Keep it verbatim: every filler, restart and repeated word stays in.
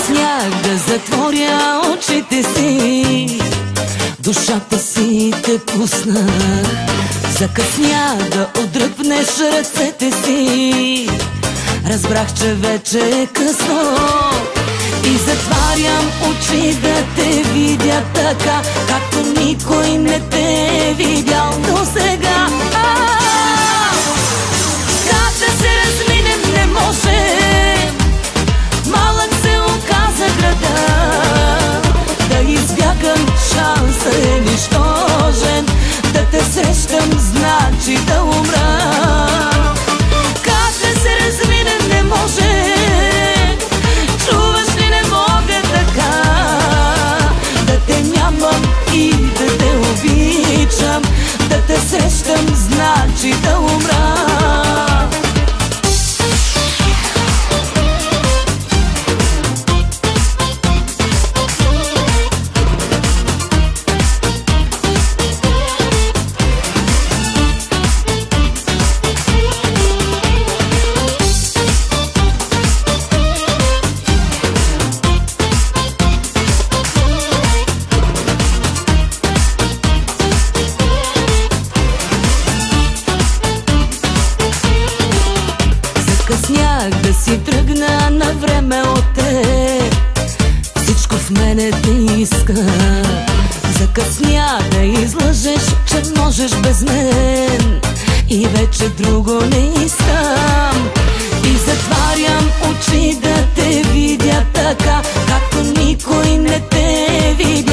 Закъснях да затворя очите си, душата си те пусна. Закъснях да отдръпнеш ръцете си, разбрах, че вече е късно. И затварям очи да те видя така, както никой не те е видял досега. Как да се разминем не можем, малък се оказа града. Да избягам, шансът е нищожен, да те срещам значи да умра. Как да се разминем не можем, чуваш ли, не мога така да те нямам и да те обичам, да те срещам значи да умра. Закъснях да си тръгна на време от теб, всичко в мене те иска. Закъснях да излъжеш, че можеш без мен и вече друго не искам. И затварям очи да те видя така, както никой не те видя.